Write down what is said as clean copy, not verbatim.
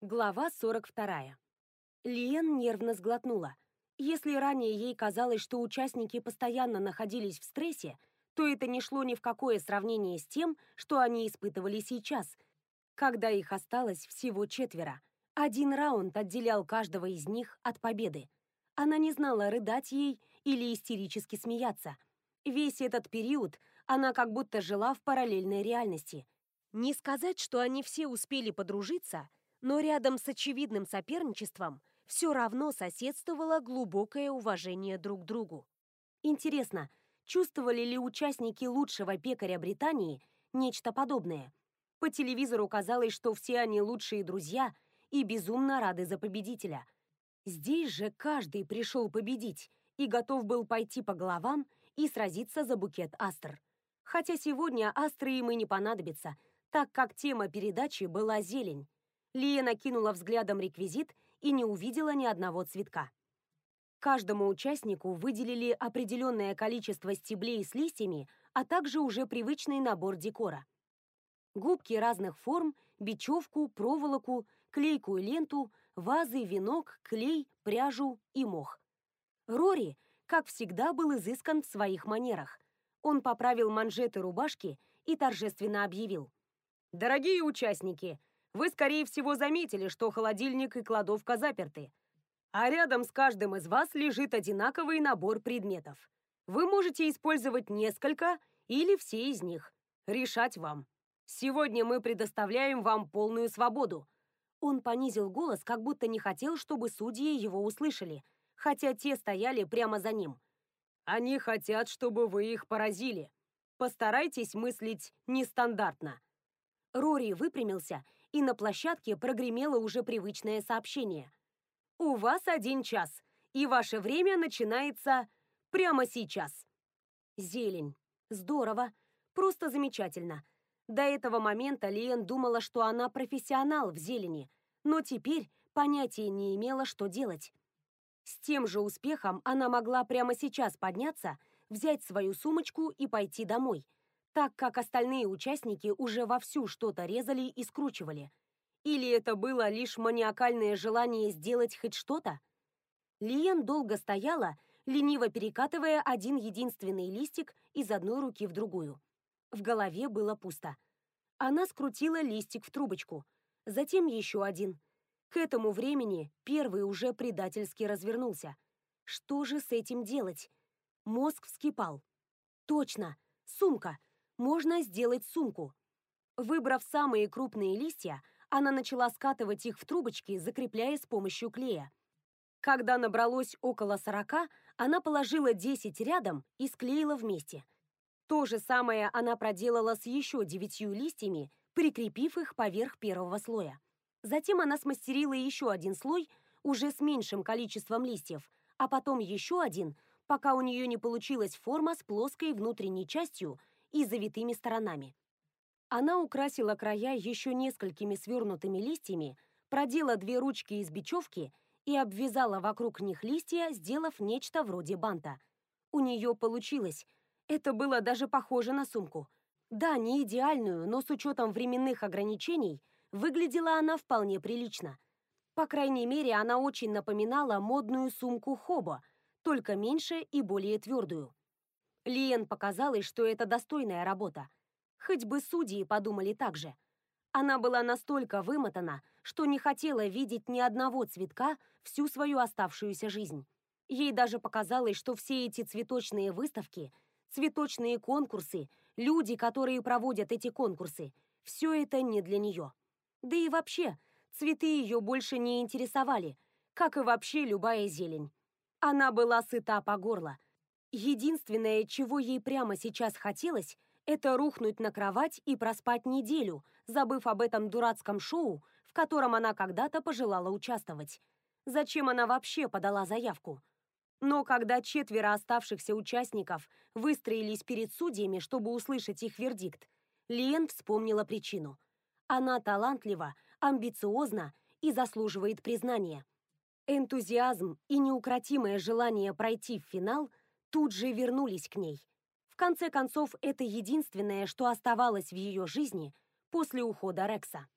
Глава 42. Лиэн нервно сглотнула. Если ранее ей казалось, что участники постоянно находились в стрессе, то это не шло ни в какое сравнение с тем, что они испытывали сейчас, когда их осталось всего 4. Один раунд отделял каждого из них от победы. Она не знала, рыдать ей или истерически смеяться. Весь этот период она как будто жила в параллельной реальности. Не сказать, что они все успели подружиться, но рядом с очевидным соперничеством все равно соседствовало глубокое уважение друг к другу. Интересно, чувствовали ли участники лучшего пекаря Британии нечто подобное? По телевизору казалось, что все они лучшие друзья и безумно рады за победителя. Здесь же каждый пришел победить и готов был пойти по головам и сразиться за букет астр. Хотя сегодня астры им и не понадобятся, так как тема передачи была зелень. Лиэн накинула взглядом реквизит и не увидела ни одного цветка. Каждому участнику выделили определенное количество стеблей с листьями, а также уже привычный набор декора. Губки разных форм, бечевку, проволоку, клейкую ленту, вазы, венок, клей, пряжу и мох. Рори, как всегда, был изыскан в своих манерах. Он поправил манжеты рубашки и торжественно объявил: «Дорогие участники, вы, скорее всего, заметили, что холодильник и кладовка заперты, а рядом с каждым из вас лежит одинаковый набор предметов. Вы можете использовать несколько или все из них. Решать вам. Сегодня мы предоставляем вам полную свободу». Он понизил голос, как будто не хотел, чтобы судьи его услышали, хотя те стояли прямо за ним. «Они хотят, чтобы вы их поразили. Постарайтесь мыслить нестандартно». Рори выпрямился, и на площадке прогремело уже привычное сообщение. «У вас 1 час, и ваше время начинается прямо сейчас». Зелень. Здорово. Просто замечательно. До этого момента Лиэн думала, что она профессионал в зелени, но теперь понятия не имела, что делать. С тем же успехом она могла прямо сейчас подняться, взять свою сумочку и пойти домой, так как остальные участники уже вовсю что-то резали и скручивали. Или это было лишь маниакальное желание сделать хоть что-то? Лиэн долго стояла, лениво перекатывая один единственный листик из одной руки в другую. В голове было пусто. Она скрутила листик в трубочку, затем еще один. К этому времени первый уже предательски развернулся. Что же с этим делать? Мозг вскипал. Точно, сумка. Можно сделать сумку. Выбрав самые крупные листья, она начала скатывать их в трубочки, закрепляя с помощью клея. Когда набралось около 40, она положила 10 рядом и склеила вместе. То же самое она проделала с еще 9 листьями, прикрепив их поверх первого слоя. Затем она смастерила еще один слой, уже с меньшим количеством листьев, а потом еще один, пока у нее не получилась форма с плоской внутренней частью и завитыми сторонами. Она украсила края еще несколькими свернутыми листьями, продела 2 ручки из бечевки и обвязала вокруг них листья, сделав нечто вроде банта. У нее получилось. Это было даже похоже на сумку. Да, не идеальную, но с учетом временных ограничений выглядела она вполне прилично. По крайней мере, она очень напоминала модную сумку Хобо, только меньше и более твердую. Лиэн показалось, что это достойная работа. Хоть бы судьи подумали так же. Она была настолько вымотана, что не хотела видеть ни одного цветка всю свою оставшуюся жизнь. Ей даже показалось, что все эти цветочные выставки, цветочные конкурсы, люди, которые проводят эти конкурсы, все это не для нее. Да и вообще, цветы ее больше не интересовали, как и вообще любая зелень. Она была сыта по горло. Единственное, чего ей прямо сейчас хотелось, это рухнуть на кровать и проспать неделю, забыв об этом дурацком шоу, в котором она когда-то пожелала участвовать. Зачем она вообще подала заявку? Но когда 4 оставшихся участников выстроились перед судьями, чтобы услышать их вердикт, Лиэн вспомнила причину. Она талантлива, амбициозна и заслуживает признания. Энтузиазм и неукротимое желание пройти в финал тут же вернулись к ней. В конце концов, это единственное, что оставалось в ее жизни после ухода Рекса.